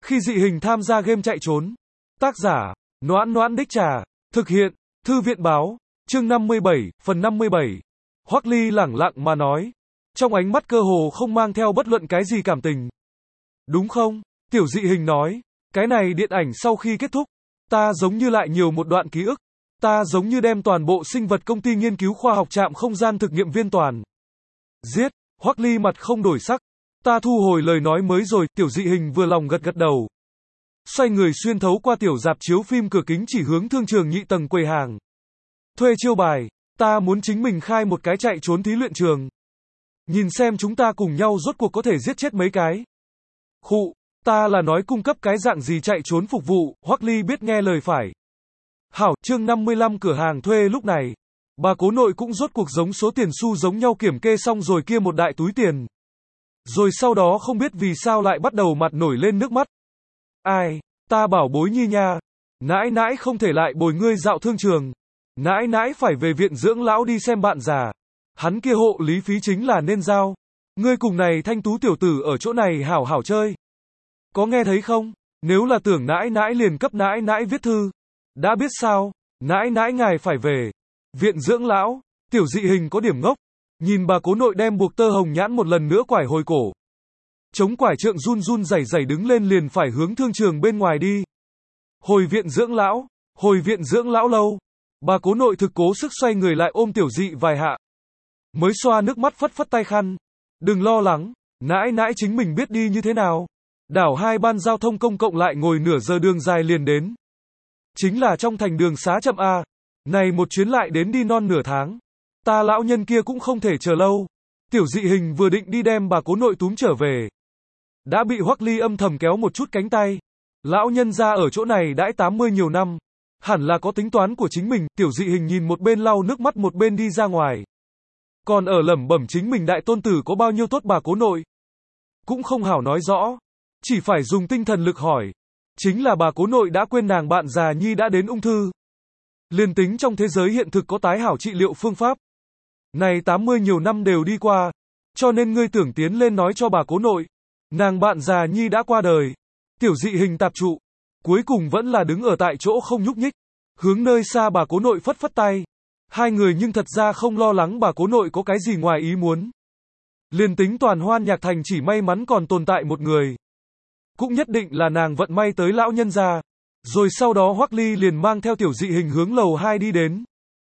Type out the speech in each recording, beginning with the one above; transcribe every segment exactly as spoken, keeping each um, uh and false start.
Khi dị hình tham gia game chạy trốn. Tác giả, Noãn Noãn Đích Trà. Thực hiện, Thư viện báo. Chương năm mươi bảy, phần năm mươi bảy. Hoắc Ly lẳng lặng mà nói. Trong ánh mắt cơ hồ không mang theo bất luận cái gì cảm tình. Đúng không? Tiểu dị hình nói. Cái này điện ảnh sau khi kết thúc. Ta giống như lại nhiều một đoạn ký ức. Ta giống như đem toàn bộ sinh vật công ty nghiên cứu khoa học trạm không gian thực nghiệm viên toàn. Giết. Hoắc Ly mặt không đổi sắc. Ta thu hồi lời nói mới rồi. Tiểu dị hình vừa lòng gật gật đầu. Xoay người xuyên thấu qua tiểu rạp chiếu phim cửa kính chỉ hướng thương trường nhị tầng quầy hàng. Thuê chiêu bài. Ta muốn chính mình khai một cái chạy trốn thí luyện trường. Nhìn xem chúng ta cùng nhau rốt cuộc có thể giết chết mấy cái. Khụ. Ta là nói cung cấp cái dạng gì chạy trốn phục vụ. Hoắc Ly biết nghe lời phải. Hảo, chương năm mươi lăm cửa hàng thuê lúc này. Bà cố nội cũng rốt cuộc giống số tiền xu giống nhau kiểm kê xong rồi kia một đại túi tiền. Rồi sau đó không biết vì sao lại bắt đầu mặt nổi lên nước mắt. Ai, ta bảo bối nhi nha. Nãi nãi không thể lại bồi ngươi dạo thương trường. Nãi nãi phải về viện dưỡng lão đi xem bạn già. Hắn kia hộ lý phí chính là nên giao. Ngươi cùng này thanh tú tiểu tử ở chỗ này hảo hảo chơi. Có nghe thấy không? Nếu là tưởng nãi nãi liền cấp nãi nãi viết thư. Đã biết sao? Nãi nãi ngài phải về. Viện dưỡng lão. Tiểu dị hình có điểm ngốc. Nhìn bà cố nội đem buộc tơ hồng nhãn một lần nữa quải hồi cổ. Chống quải trượng run run rẩy rẩy đứng lên liền phải hướng thương trường bên ngoài đi. Hồi viện dưỡng lão. Hồi viện dưỡng lão lâu. Bà cố nội thực cố sức xoay người lại ôm tiểu dị vài hạ. Mới xoa nước mắt phất phất tay khăn. Đừng lo lắng. Nãi nãi chính mình biết đi như thế nào. Đảo hai ban giao thông công cộng lại ngồi nửa giờ đường dài liền đến. Chính là trong thành đường xá chậm A. Này một chuyến lại đến đi non nửa tháng. Ta lão nhân kia cũng không thể chờ lâu. Tiểu dị hình vừa định đi đem bà cố nội túm trở về. Đã bị Hoắc Ly âm thầm kéo một chút cánh tay. Lão nhân ra ở chỗ này đãi tám mươi nhiều năm. Hẳn là có tính toán của chính mình. Tiểu dị hình nhìn một bên lau nước mắt một bên đi ra ngoài. Còn ở lẩm bẩm chính mình đại tôn tử có bao nhiêu tốt bà cố nội. Cũng không hảo nói rõ. Chỉ phải dùng tinh thần lực hỏi. Chính là bà cố nội đã quên nàng bạn già nhi đã đến ung thư. Liên tính trong thế giới hiện thực có tái hảo trị liệu phương pháp. Này tám mươi nhiều năm đều đi qua. Cho nên ngươi tưởng tiến lên nói cho bà cố nội. Nàng bạn già nhi đã qua đời. Tiểu dị hình tạp trụ. Cuối cùng vẫn là đứng ở tại chỗ không nhúc nhích. Hướng nơi xa bà cố nội phất phất tay. Hai người nhưng thật ra không lo lắng bà cố nội có cái gì ngoài ý muốn. Liên tính toàn hoan nhạc thành chỉ may mắn còn tồn tại một người. Cũng nhất định là nàng vận may tới lão nhân gia. Rồi sau đó Hoắc Ly liền mang theo tiểu dị hình hướng lầu hai đi đến.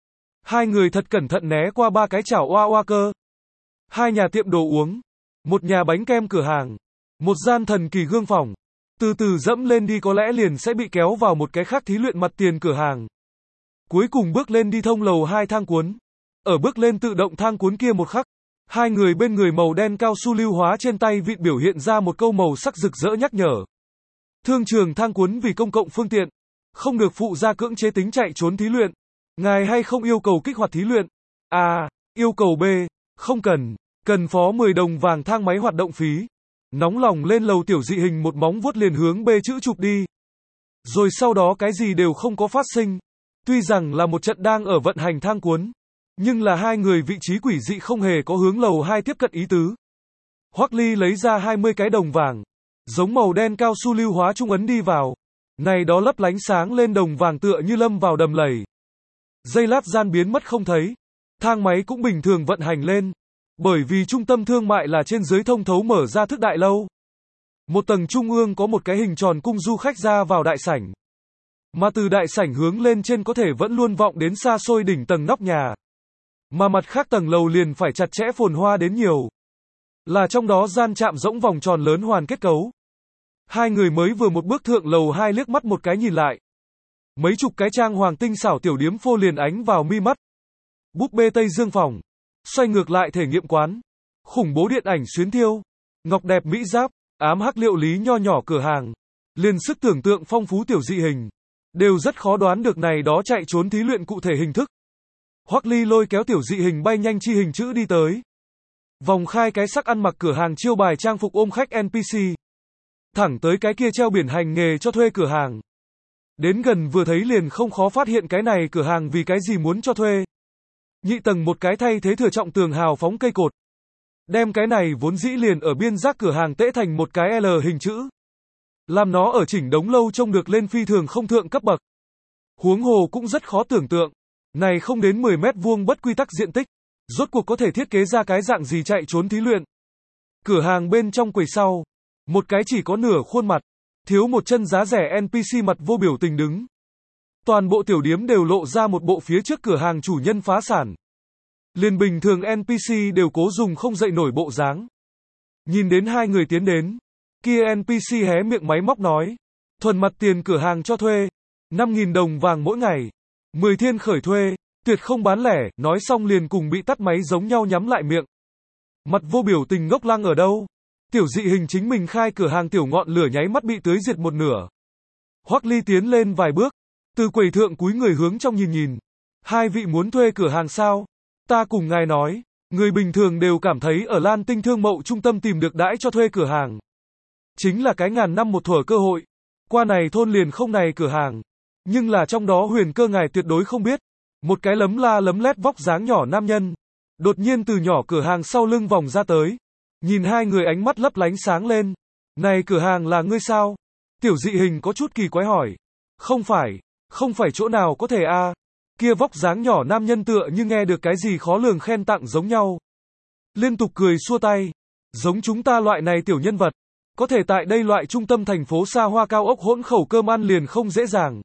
Hai người thật cẩn thận né qua ba cái chảo oa oa cơ. Hai nhà tiệm đồ uống. Một nhà bánh kem cửa hàng. Một gian thần kỳ gương phòng. Từ từ dẫm lên đi có lẽ liền sẽ bị kéo vào một cái khác thí luyện mặt tiền cửa hàng. Cuối cùng bước lên đi thông lầu hai thang cuốn. Ở bước lên tự động thang cuốn kia một khắc. Hai người bên người màu đen cao su lưu hóa trên tay vịn biểu hiện ra một câu màu sắc rực rỡ nhắc nhở. Thương trường thang cuốn vì công cộng phương tiện. Không được phụ gia cưỡng chế tính chạy trốn thí luyện. Ngài hay không yêu cầu kích hoạt thí luyện? A. Yêu cầu B. Không cần. Cần phó mười đồng vàng thang máy hoạt động phí. Nóng lòng lên lầu tiểu dị hình một móng vuốt liền hướng B chữ chụp đi. Rồi sau đó cái gì đều không có phát sinh. Tuy rằng là một trận đang ở vận hành thang cuốn. Nhưng là hai người vị trí quỷ dị không hề có hướng lầu hai tiếp cận ý tứ. Hoắc Ly lấy ra hai mươi cái đồng vàng. Giống màu đen cao su lưu hóa trung ấn đi vào. Này đó lấp lánh sáng lên đồng vàng tựa như lâm vào đầm lầy. Giây lát gian biến mất không thấy. Thang máy cũng bình thường vận hành lên. Bởi vì trung tâm thương mại là trên dưới thông thấu mở ra thức đại lâu. Một tầng trung ương có một cái hình tròn cung du khách ra vào đại sảnh. Mà từ đại sảnh hướng lên trên có thể vẫn luôn vọng đến xa xôi đỉnh tầng nóc nhà. Mà mặt khác tầng lầu liền phải chặt chẽ phồn hoa đến nhiều. Là trong đó gian chạm rỗng vòng tròn lớn hoàn kết cấu. Hai người mới vừa một bước thượng lầu hai liếc mắt một cái nhìn lại. Mấy chục cái trang hoàng tinh xảo tiểu điếm phô liền ánh vào mi mắt. Búp bê Tây Dương phòng. Xoay ngược lại thể nghiệm quán. Khủng bố điện ảnh xuyến thiêu. Ngọc đẹp mỹ giáp. Ám hắc liệu lý nho nhỏ cửa hàng. Liền sức tưởng tượng phong phú tiểu dị hình. Đều rất khó đoán được này đó chạy trốn thí luyện cụ thể hình thức. Hoắc Ly lôi kéo tiểu dị hình bay nhanh chi hình chữ đi tới. Vòng khai cái sắc ăn mặc cửa hàng chiêu bài trang phục ôm khách en pê xê. Thẳng tới cái kia treo biển hành nghề cho thuê cửa hàng. Đến gần vừa thấy liền không khó phát hiện cái này cửa hàng vì cái gì muốn cho thuê. Nhị tầng một cái thay thế thừa trọng tường hào phóng cây cột. Đem cái này vốn dĩ liền ở biên giác cửa hàng tễ thành một cái L hình chữ. làm nó ở chỉnh đống lâu trông được lên phi thường không thượng cấp bậc. Huống hồ cũng rất khó tưởng tượng, này không đến mười mét vuông bất quy tắc diện tích, rốt cuộc có thể thiết kế ra cái dạng gì chạy trốn thí luyện. Cửa hàng bên trong quầy sau, một cái chỉ có nửa khuôn mặt, thiếu một chân giá rẻ en pê xê mặt vô biểu tình đứng. Toàn bộ tiểu điếm đều lộ ra một bộ phía trước cửa hàng chủ nhân phá sản. Liền bình thường en pê xê đều cố dùng không dậy nổi bộ dáng. Nhìn đến hai người tiến đến, kia en pê xê hé miệng máy móc nói, thuần mặt tiền cửa hàng cho thuê, năm nghìn đồng vàng mỗi ngày, mười thiên khởi thuê, tuyệt không bán lẻ, nói xong liền cùng bị tắt máy giống nhau nhắm lại miệng. Mặt vô biểu tình ngốc lăng ở đâu? Tiểu dị hình chính mình khai cửa hàng tiểu ngọn lửa nháy mắt bị tưới diệt một nửa. Hoắc Ly tiến lên vài bước, từ quầy thượng cúi người hướng trong nhìn nhìn. Hai vị muốn thuê cửa hàng sao? Ta cùng ngài nói, người bình thường đều cảm thấy ở Lan Tinh Thương Mậu Trung tâm tìm được đãi cho thuê cửa hàng. Chính là cái ngàn năm một thuở cơ hội. Qua này thôn liền không này cửa hàng. Nhưng là trong đó huyền cơ ngài tuyệt đối không biết. Một cái lấm la lấm lét vóc dáng nhỏ nam nhân. Đột nhiên từ nhỏ cửa hàng sau lưng vòng ra tới. Nhìn hai người ánh mắt lấp lánh sáng lên. Này cửa hàng là ngươi sao? Tiểu dị hình có chút kỳ quái hỏi. Không phải, không phải chỗ nào có thể a à. Kia vóc dáng nhỏ nam nhân tựa như nghe được cái gì khó lường khen tặng giống nhau. Liên tục cười xua tay. Giống chúng ta loại này tiểu nhân vật. Có thể tại đây loại trung tâm thành phố xa hoa cao ốc hỗn khẩu cơm ăn liền không dễ dàng.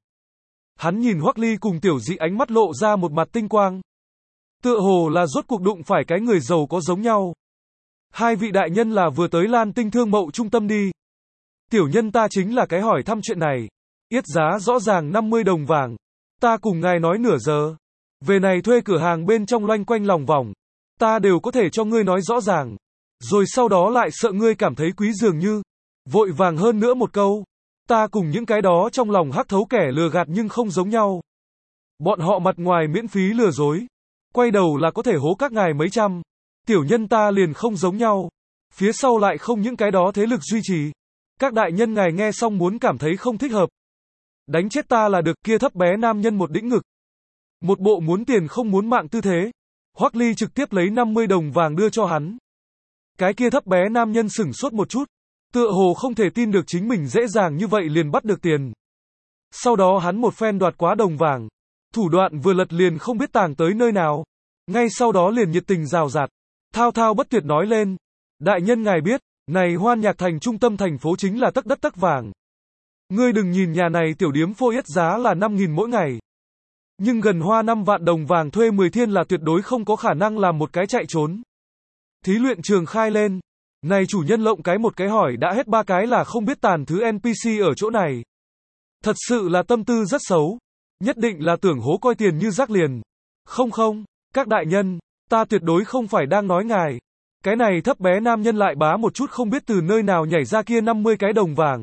Hắn nhìn Hoắc Ly cùng tiểu dị ánh mắt lộ ra một mặt tinh quang. Tựa hồ là rốt cuộc đụng phải cái người giàu có giống nhau. Hai vị đại nhân là vừa tới Lan Tinh Thương Mậu Trung tâm đi. Tiểu nhân ta chính là cái hỏi thăm chuyện này. Yết giá rõ ràng năm mươi đồng vàng. Ta cùng ngài nói nửa giờ. Về này thuê cửa hàng bên trong loanh quanh lòng vòng. Ta đều có thể cho ngươi nói rõ ràng. Rồi sau đó lại sợ ngươi cảm thấy quý dường như. Vội vàng hơn nữa một câu. Ta cùng những cái đó trong lòng hắc thấu kẻ lừa gạt nhưng không giống nhau. Bọn họ mặt ngoài miễn phí lừa dối. Quay đầu là có thể hố các ngài mấy trăm. Tiểu nhân ta liền không giống nhau. Phía sau lại không những cái đó thế lực duy trì. Các đại nhân ngài nghe xong muốn cảm thấy không thích hợp. Đánh chết ta là được. Kia thấp bé nam nhân một đĩnh ngực. Một bộ muốn tiền không muốn mạng tư thế. Hoắc Ly trực tiếp lấy năm mươi đồng vàng đưa cho hắn. Cái kia thấp bé nam nhân sửng sốt một chút. Tựa hồ không thể tin được chính mình dễ dàng như vậy liền bắt được tiền. Sau đó hắn một phen đoạt quá đồng vàng. Thủ đoạn vừa lật liền không biết tàng tới nơi nào. Ngay sau đó liền nhiệt tình rào rạt. Thao thao bất tuyệt nói lên. Đại nhân ngài biết, này Hoan Nhạc Thành trung tâm thành phố chính là tấc đất tấc vàng. Ngươi đừng nhìn nhà này tiểu điếm phô yết giá là năm nghìn mỗi ngày. Nhưng gần hoa năm vạn đồng vàng thuê mười thiên là tuyệt đối không có khả năng làm một cái chạy trốn. Thí luyện trường khai lên. Này chủ nhân lộng cái một cái hỏi đã hết ba cái là không biết tàn thứ en pê xê ở chỗ này. Thật sự là tâm tư rất xấu. Nhất định là tưởng hố coi tiền như rác liền. Không không, các đại nhân, ta tuyệt đối không phải đang nói ngài. Cái này thấp bé nam nhân lại bá một chút không biết từ nơi nào nhảy ra kia năm mươi cái đồng vàng.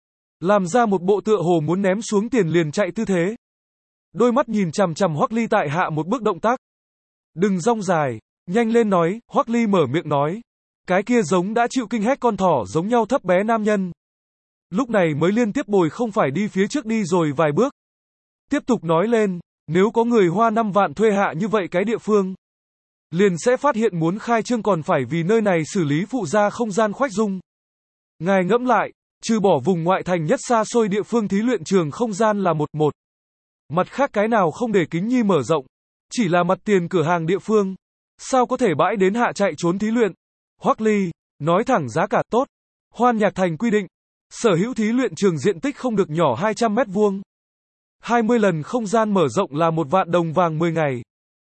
Làm ra một bộ tựa hồ muốn ném xuống tiền liền chạy tư thế. Đôi mắt nhìn chằm chằm Hoắc Ly tại hạ một bước động tác. Đừng rong dài, nhanh lên nói, Hoắc Ly mở miệng nói. Cái kia giống đã chịu kinh hét con thỏ giống nhau thấp bé nam nhân. Lúc này mới liên tiếp bồi không phải đi phía trước đi rồi vài bước. Tiếp tục nói lên, nếu có người hoa năm vạn thuê hạ như vậy cái địa phương. Liền sẽ phát hiện muốn khai trương còn phải vì nơi này xử lý phụ gia không gian khoách dung. Ngài ngẫm lại, trừ bỏ vùng ngoại thành nhất xa xôi địa phương thí luyện trường không gian là một một. Mặt khác cái nào không để kính nhi mở rộng. Chỉ là mặt tiền cửa hàng địa phương. Sao có thể bãi đến hạ chạy trốn thí luyện? Hoắc Ly, nói thẳng giá cả tốt. Hoan Nhạc Thành quy định. Sở hữu thí luyện trường diện tích không được nhỏ hai trăm mét vuông. hai mươi lần không gian mở rộng là một vạn đồng vàng mười ngày.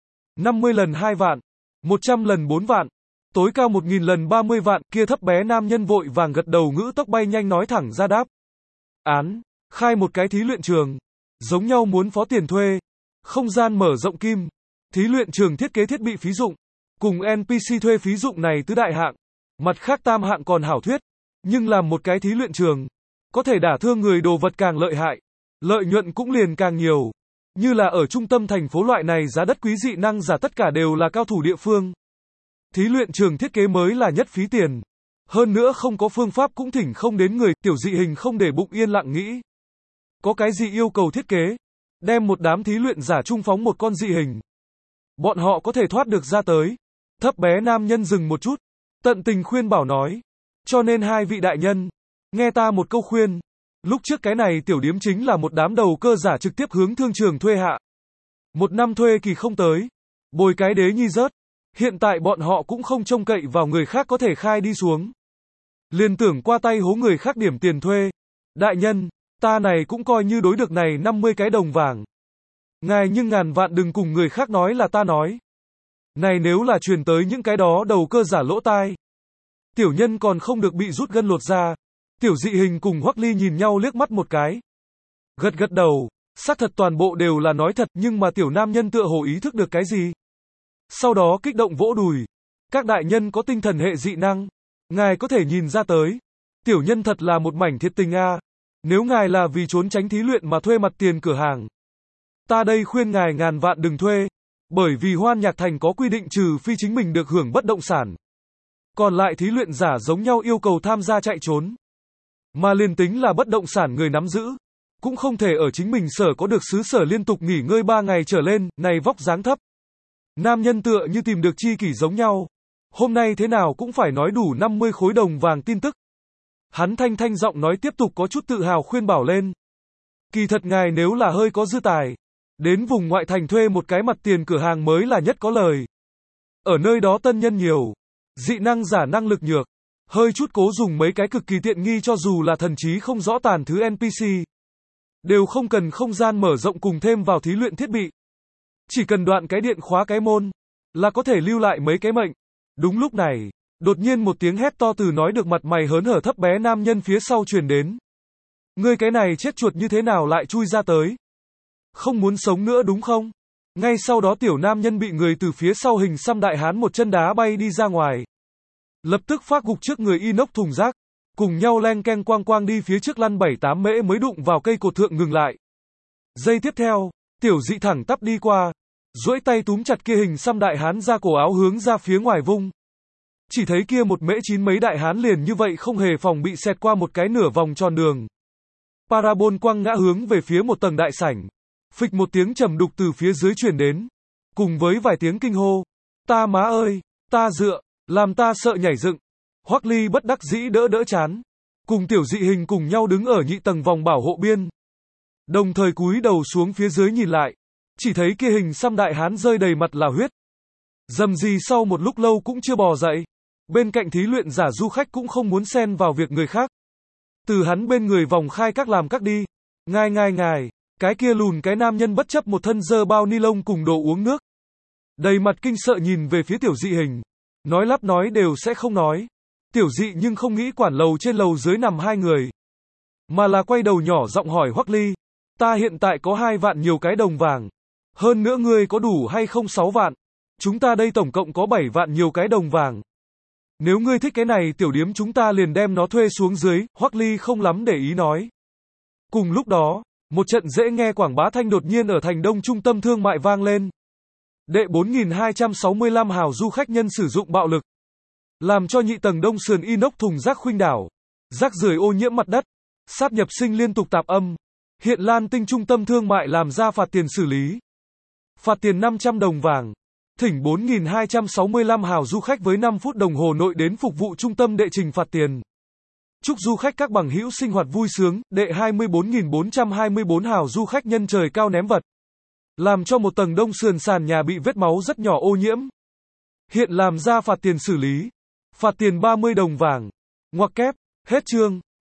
năm mươi lần hai vạn. một trăm lần bốn vạn. Tối cao một nghìn lần ba mươi vạn. Kia thấp bé nam nhân vội vàng gật đầu ngữ tốc bay nhanh nói thẳng ra đáp. Án, khai một cái thí luyện trường. Giống nhau muốn phó tiền thuê. Không gian mở rộng kim. Thí luyện trường thiết kế thiết bị phí dụng. Cùng en pê xê thuê phí dụng này tứ đại hạng. Mặt khác tam hạng còn hảo thuyết. Nhưng làm một cái thí luyện trường. Có thể đả thương người đồ vật càng lợi hại. Lợi nhuận cũng liền càng nhiều. Như là ở trung tâm thành phố loại này giá đất quý dị năng giả tất cả đều là cao thủ địa phương. Thí luyện trường thiết kế mới là nhất phí tiền. Hơn nữa không có phương pháp cũng thỉnh không đến người, tiểu dị hình không để bụng yên lặng nghĩ. Có cái gì yêu cầu thiết kế? Đem một đám thí luyện giả trung phóng một con dị hình. Bọn họ có thể thoát được ra tới. Thấp bé nam nhân dừng một chút. Tận tình khuyên bảo nói. Cho nên hai vị đại nhân. Nghe ta một câu khuyên. Lúc trước cái này tiểu điếm chính là một đám đầu cơ giả trực tiếp hướng thương trường thuê hạ. Một năm thuê kỳ không tới. Bồi cái đế nhi rớt. Hiện tại bọn họ cũng không trông cậy vào người khác có thể khai đi xuống. Liền tưởng qua tay hố người khác điểm tiền thuê. Đại nhân, ta này cũng coi như đối được này năm mươi cái đồng vàng. Ngài nhưng ngàn vạn đừng cùng người khác nói là ta nói. Này nếu là truyền tới những cái đó đầu cơ giả lỗ tai. Tiểu nhân còn không được bị rút gân lột ra. Tiểu dị hình cùng Hoắc Ly nhìn nhau liếc mắt một cái. Gật gật đầu, xác thật toàn bộ đều là nói thật nhưng mà tiểu nam nhân tựa hồ ý thức được cái gì. Sau đó kích động vỗ đùi. Các đại nhân có tinh thần hệ dị năng. Ngài có thể nhìn ra tới. Tiểu nhân thật là một mảnh thiệt tình a. Nếu ngài là vì trốn tránh thí luyện mà thuê mặt tiền cửa hàng. Ta đây khuyên ngài ngàn vạn đừng thuê. Bởi vì Hoan Nhạc Thành có quy định trừ phi chính mình được hưởng bất động sản. Còn lại thí luyện giả giống nhau yêu cầu tham gia chạy trốn. Mà liền tính là bất động sản người nắm giữ. Cũng không thể ở chính mình sở có được xứ sở liên tục nghỉ ngơi ba ngày trở lên, này vóc dáng thấp. Nam nhân tựa như tìm được chi kỷ giống nhau. Hôm nay thế nào cũng phải nói đủ năm mươi khối đồng vàng tin tức. Hắn thanh thanh giọng nói tiếp tục có chút tự hào khuyên bảo lên. Kỳ thật ngài nếu là hơi có dư tài. Đến vùng ngoại thành thuê một cái mặt tiền cửa hàng mới là nhất có lời. Ở nơi đó tân nhân nhiều. Dị năng giả năng lực nhược. Hơi chút cố dùng mấy cái cực kỳ tiện nghi cho dù là thần trí không rõ tàn thứ en pê xê. Đều không cần không gian mở rộng cùng thêm vào thí luyện thiết bị. Chỉ cần đoạn cái điện khóa cái môn. Là có thể lưu lại mấy cái mệnh. Đúng lúc này, đột nhiên một tiếng hét to từ nói được mặt mày hớn hở thấp bé nam nhân phía sau truyền đến. Ngươi cái này chết chuột như thế nào lại chui ra tới? Không muốn sống nữa đúng không? Ngay sau đó tiểu nam nhân bị người từ phía sau hình xăm đại hán một chân đá bay đi ra ngoài. Lập tức phát gục trước người inox thùng rác. Cùng nhau len keng quang quang đi phía trước lăn bảy tám mễ mới đụng vào cây cột thượng ngừng lại. Giây tiếp theo, tiểu dị thẳng tắp đi qua. Duỗi tay túm chặt kia hình xăm đại hán ra cổ áo hướng ra phía ngoài vung. Chỉ thấy kia một mễ chín mấy đại hán liền như vậy không hề phòng bị xẹt qua một cái nửa vòng tròn đường. Parabol quăng ngã hướng về phía một tầng đại sảnh. Phịch một tiếng trầm đục từ phía dưới truyền đến. Cùng với vài tiếng kinh hô. Ta má ơi, ta dựa, làm ta sợ nhảy dựng. Hoắc Ly bất đắc dĩ đỡ đỡ chán. Cùng tiểu dị hình cùng nhau đứng ở nhị tầng vòng bảo hộ biên. Đồng thời cúi đầu xuống phía dưới nhìn lại. Chỉ thấy kia hình xăm đại hán rơi đầy mặt là huyết. Dầm gì sau một lúc lâu cũng chưa bò dậy. Bên cạnh thí luyện giả du khách cũng không muốn xen vào việc người khác. Từ hắn bên người vòng khai các làm các đi. Ngài ngài ngài, cái kia lùn cái nam nhân bất chấp một thân dơ bao ni lông cùng đồ uống nước. Đầy mặt kinh sợ nhìn về phía tiểu dị hình. Nói lắp nói đều sẽ không nói. Tiểu dị nhưng không nghĩ quản lầu trên lầu dưới nằm hai người. Mà là quay đầu nhỏ giọng hỏi Hoắc Ly. Ta hiện tại có hai vạn nhiều cái đồng vàng. Hơn nữa ngươi có đủ hay không sáu vạn. Chúng ta đây tổng cộng có bảy vạn nhiều cái đồng vàng. Nếu ngươi thích cái này tiểu điếm chúng ta liền đem nó thuê xuống dưới. Hoắc Ly không lắm để ý nói. Cùng lúc đó, một trận dễ nghe quảng bá thanh đột nhiên ở thành đông trung tâm thương mại vang lên. Đệ bốn nghìn hai trăm sáu mươi lăm hào du khách nhân sử dụng bạo lực. Làm cho nhị tầng đông sườn inox thùng rác khuynh đảo. Rác rưởi ô nhiễm mặt đất. Sát nhập sinh liên tục tạp âm. Hiện Lan Tinh trung tâm thương mại làm ra phạt tiền xử lý. Phạt tiền năm trăm đồng vàng. Thỉnh bốn nghìn hai trăm sáu mươi lăm hào du khách với năm phút đồng hồ nội đến phục vụ trung tâm đệ trình phạt tiền. Chúc du khách các bằng hữu sinh hoạt vui sướng. Đệ hai mươi bốn nghìn bốn trăm hai mươi bốn hào du khách nhân trời cao ném vật. Làm cho một tầng đông sườn sàn nhà bị vết máu rất nhỏ ô nhiễm. Hiện làm ra phạt tiền xử lý. Phạt tiền ba mươi đồng vàng. Ngoặc kép. Hết chương.